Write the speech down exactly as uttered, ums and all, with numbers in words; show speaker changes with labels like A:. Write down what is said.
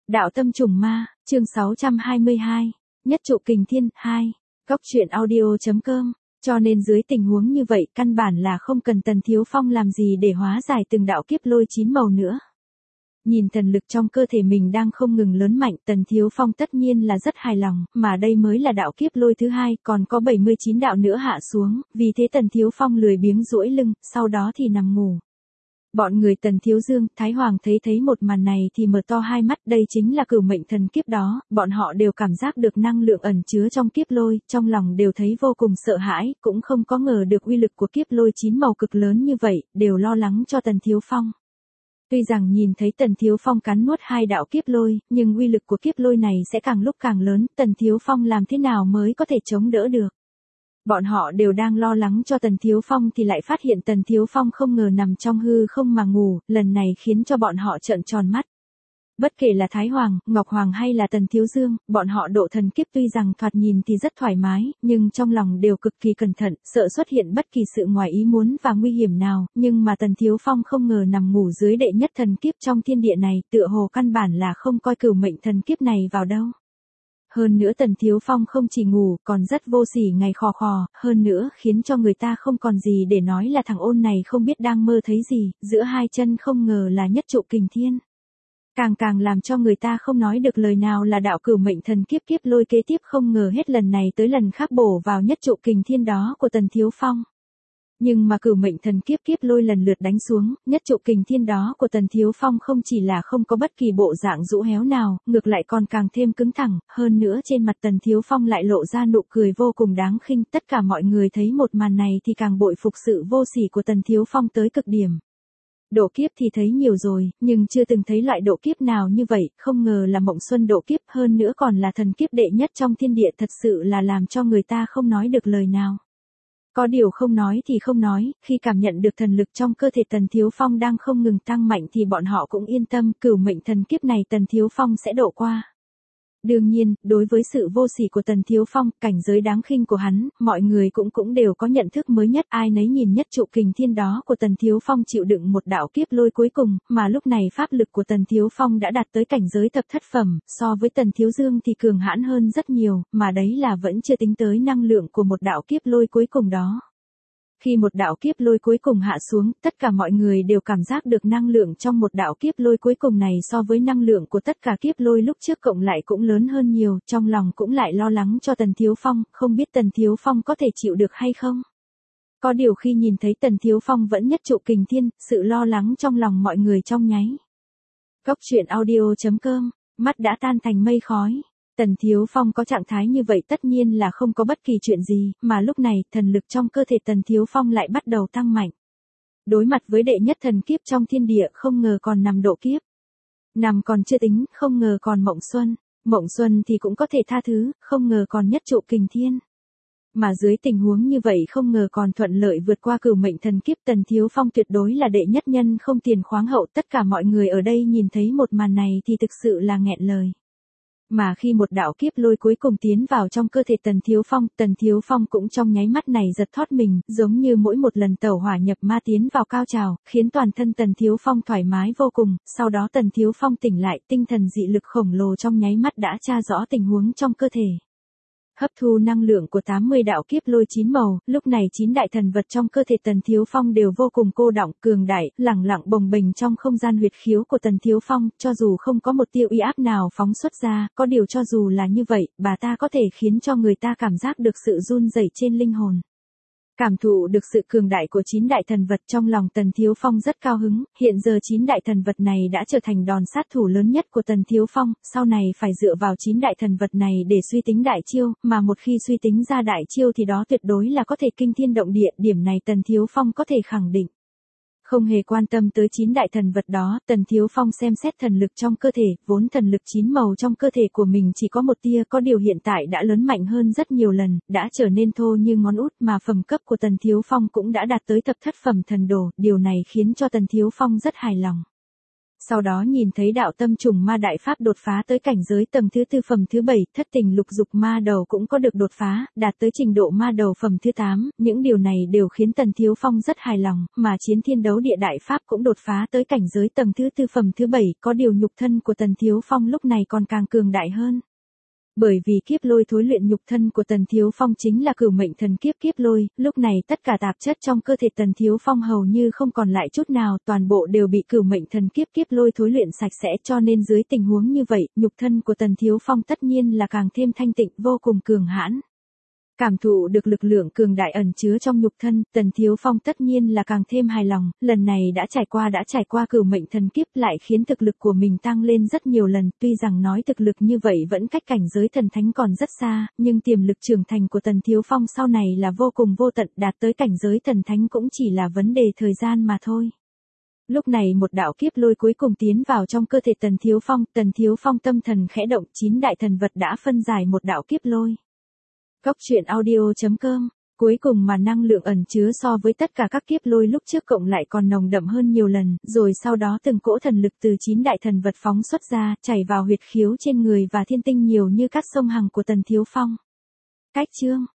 A: Đạo tâm trùng ma, chương sáu trăm hai mươi hai, nhất trụ kình thiên, hai, góc truyện audio.com, cho nên dưới tình huống như vậy căn bản là không cần Tần Thiếu Phong làm gì để hóa giải từng đạo kiếp lôi chín màu nữa. Nhìn thần lực trong cơ thể mình đang không ngừng lớn mạnh, Tần Thiếu Phong tất nhiên là rất hài lòng, mà đây mới là đạo kiếp lôi thứ hai, còn có bảy mươi chín đạo nữa hạ xuống, vì thế Tần Thiếu Phong lười biếng duỗi lưng, sau đó thì nằm ngủ. Bọn người Tần Thiếu Dương, Thái Hoàng thấy thấy một màn này thì mở to hai mắt, đây chính là cửu mệnh thần kiếp đó, bọn họ đều cảm giác được năng lượng ẩn chứa trong kiếp lôi, trong lòng đều thấy vô cùng sợ hãi, cũng không có ngờ được uy lực của kiếp lôi chín màu cực lớn như vậy, đều lo lắng cho Tần Thiếu Phong. Tuy rằng nhìn thấy Tần Thiếu Phong cắn nuốt hai đạo kiếp lôi, nhưng uy lực của kiếp lôi này sẽ càng lúc càng lớn, Tần Thiếu Phong làm thế nào mới có thể chống đỡ được. Bọn họ đều đang lo lắng cho Tần Thiếu Phong thì lại phát hiện Tần Thiếu Phong không ngờ nằm trong hư không mà ngủ, lần này khiến cho bọn họ trợn tròn mắt. Bất kể là Thái Hoàng, Ngọc Hoàng hay là Tần Thiếu Dương, bọn họ độ thần kiếp tuy rằng thoạt nhìn thì rất thoải mái, nhưng trong lòng đều cực kỳ cẩn thận, sợ xuất hiện bất kỳ sự ngoài ý muốn và nguy hiểm nào, nhưng mà Tần Thiếu Phong không ngờ nằm ngủ dưới đệ nhất thần kiếp trong thiên địa này, tựa hồ căn bản là không coi cửu mệnh thần kiếp này vào đâu. Hơn nữa Tần Thiếu Phong không chỉ ngủ, còn rất vô sỉ ngày khò khò, hơn nữa khiến cho người ta không còn gì để nói là thằng ôn này không biết đang mơ thấy gì, giữa hai chân không ngờ là nhất trụ kình thiên. Càng càng làm cho người ta không nói được lời nào là đạo cửu mệnh thần kiếp kiếp lôi kế tiếp không ngờ hết lần này tới lần khác bổ vào nhất trụ kình thiên đó của Tần Thiếu Phong. Nhưng mà cửu mệnh thần kiếp kiếp lôi lần lượt đánh xuống, nhất trụ kình thiên đó của Tần Thiếu Phong không chỉ là không có bất kỳ bộ dạng rũ héo nào, ngược lại còn càng thêm cứng thẳng, hơn nữa trên mặt Tần Thiếu Phong lại lộ ra nụ cười vô cùng đáng khinh, tất cả mọi người thấy một màn này thì càng bội phục sự vô sỉ của Tần Thiếu Phong tới cực điểm. Độ kiếp thì thấy nhiều rồi, nhưng chưa từng thấy loại độ kiếp nào như vậy, không ngờ là Mộng Xuân độ kiếp, hơn nữa còn là thần kiếp đệ nhất trong thiên địa, thật sự là làm cho người ta không nói được lời nào. Có điều không nói thì không nói, khi cảm nhận được thần lực trong cơ thể Tần Thiếu Phong đang không ngừng tăng mạnh thì bọn họ cũng yên tâm, cửu mệnh thần kiếp này Tần Thiếu Phong sẽ độ qua. Đương nhiên, đối với sự vô sỉ của Tần Thiếu Phong, cảnh giới đáng khinh của hắn, mọi người cũng cũng đều có nhận thức mới nhất, ai nấy nhìn nhất trụ kình thiên đó của Tần Thiếu Phong chịu đựng một đạo kiếp lôi cuối cùng, mà lúc này pháp lực của Tần Thiếu Phong đã đạt tới cảnh giới thập thất phẩm, so với Tần Thiếu Dương thì cường hãn hơn rất nhiều, mà đấy là vẫn chưa tính tới năng lượng của một đạo kiếp lôi cuối cùng đó. Khi một đạo kiếp lôi cuối cùng hạ xuống, tất cả mọi người đều cảm giác được năng lượng trong một đạo kiếp lôi cuối cùng này so với năng lượng của tất cả kiếp lôi lúc trước cộng lại cũng lớn hơn nhiều, trong lòng cũng lại lo lắng cho Tần Thiếu Phong, không biết Tần Thiếu Phong có thể chịu được hay không. Có điều khi nhìn thấy Tần Thiếu Phong vẫn nhất trụ kình thiên, sự lo lắng trong lòng mọi người trong nháy. Góc truyện audio.com, mắt đã tan thành mây khói. Tần Thiếu Phong có trạng thái như vậy tất nhiên là không có bất kỳ chuyện gì, mà lúc này thần lực trong cơ thể Tần Thiếu Phong lại bắt đầu tăng mạnh. Đối mặt với đệ nhất thần kiếp trong thiên địa không ngờ còn nằm độ kiếp. Nằm còn chưa tính, không ngờ còn Mộng Xuân. Mộng Xuân thì cũng có thể tha thứ, không ngờ còn nhất trụ kình thiên. Mà dưới tình huống như vậy không ngờ còn thuận lợi vượt qua cửu mệnh thần kiếp, Tần Thiếu Phong tuyệt đối là đệ nhất nhân không tiền khoáng hậu, tất cả mọi người ở đây nhìn thấy một màn này thì thực sự là nghẹn lời. Mà khi một đạo kiếp lôi cuối cùng tiến vào trong cơ thể Tần Thiếu Phong, Tần Thiếu Phong cũng trong nháy mắt này giật thót mình, giống như mỗi một lần tẩu hỏa nhập ma tiến vào cao trào, khiến toàn thân Tần Thiếu Phong thoải mái vô cùng, sau đó Tần Thiếu Phong tỉnh lại, tinh thần dị lực khổng lồ trong nháy mắt đã tra rõ tình huống trong cơ thể. Hấp thu năng lượng của tám mươi đạo kiếp lôi chín màu, lúc này chín đại thần vật trong cơ thể Tần Thiếu Phong đều vô cùng cô đọng, cường đại, lẳng lặng bồng bềnh trong không gian huyệt khiếu của Tần Thiếu Phong, cho dù không có một tia uy áp nào phóng xuất ra, có điều cho dù là như vậy, bà ta có thể khiến cho người ta cảm giác được sự run rẩy trên linh hồn. Cảm thụ được sự cường đại của chín đại thần vật trong lòng Tần Thiếu Phong rất cao hứng, hiện giờ chín đại thần vật này đã trở thành đòn sát thủ lớn nhất của Tần Thiếu Phong, sau này phải dựa vào chín đại thần vật này để suy tính đại chiêu, mà một khi suy tính ra đại chiêu thì đó tuyệt đối là có thể kinh thiên động địa, điểm này Tần Thiếu Phong có thể khẳng định. Không hề quan tâm tới chín đại thần vật đó, Tần Thiếu Phong xem xét thần lực trong cơ thể, vốn thần lực chín màu trong cơ thể của mình chỉ có một tia, có điều hiện tại đã lớn mạnh hơn rất nhiều lần, đã trở nên thô như ngón út, mà phẩm cấp của Tần Thiếu Phong cũng đã đạt tới thập thất phẩm thần đồ, điều này khiến cho Tần Thiếu Phong rất hài lòng. Sau đó nhìn thấy đạo tâm trùng ma đại pháp đột phá tới cảnh giới tầng thứ tư phẩm thứ bảy, thất tình lục dục ma đầu cũng có được đột phá, đạt tới trình độ ma đầu phẩm thứ tám, những điều này đều khiến Tần Thiếu Phong rất hài lòng, mà chiến thiên đấu địa đại pháp cũng đột phá tới cảnh giới tầng thứ tư phẩm thứ bảy, có điều nhục thân của Tần Thiếu Phong lúc này còn càng cường đại hơn. Bởi vì kiếp lôi thối luyện nhục thân của Tần Thiếu Phong chính là cửu mệnh thần kiếp kiếp lôi, lúc này tất cả tạp chất trong cơ thể Tần Thiếu Phong hầu như không còn lại chút nào, toàn bộ đều bị cửu mệnh thần kiếp kiếp lôi thối luyện sạch sẽ, cho nên dưới tình huống như vậy, nhục thân của Tần Thiếu Phong tất nhiên là càng thêm thanh tịnh, vô cùng cường hãn. Cảm thụ được lực lượng cường đại ẩn chứa trong nhục thân, Tần Thiếu Phong tất nhiên là càng thêm hài lòng, lần này đã trải qua đã trải qua cửu mệnh thần kiếp lại khiến thực lực của mình tăng lên rất nhiều lần, tuy rằng nói thực lực như vậy vẫn cách cảnh giới thần thánh còn rất xa, nhưng tiềm lực trưởng thành của Tần Thiếu Phong sau này là vô cùng vô tận, đạt tới cảnh giới thần thánh cũng chỉ là vấn đề thời gian mà thôi. Lúc này một đạo kiếp lôi cuối cùng tiến vào trong cơ thể Tần Thiếu Phong, Tần Thiếu Phong tâm thần khẽ động, chín đại thần vật đã phân giải một đạo kiếp lôi. Góc truyện audio chấm com. Cuối cùng mà năng lượng ẩn chứa so với tất cả các kiếp lôi lúc trước cộng lại còn nồng đậm hơn nhiều lần, rồi sau đó từng cỗ thần lực từ chín đại thần vật phóng xuất ra, chảy vào huyệt khiếu trên người và thiên tinh nhiều như cát sông hằng của Tần Thiếu Phong. Cách chương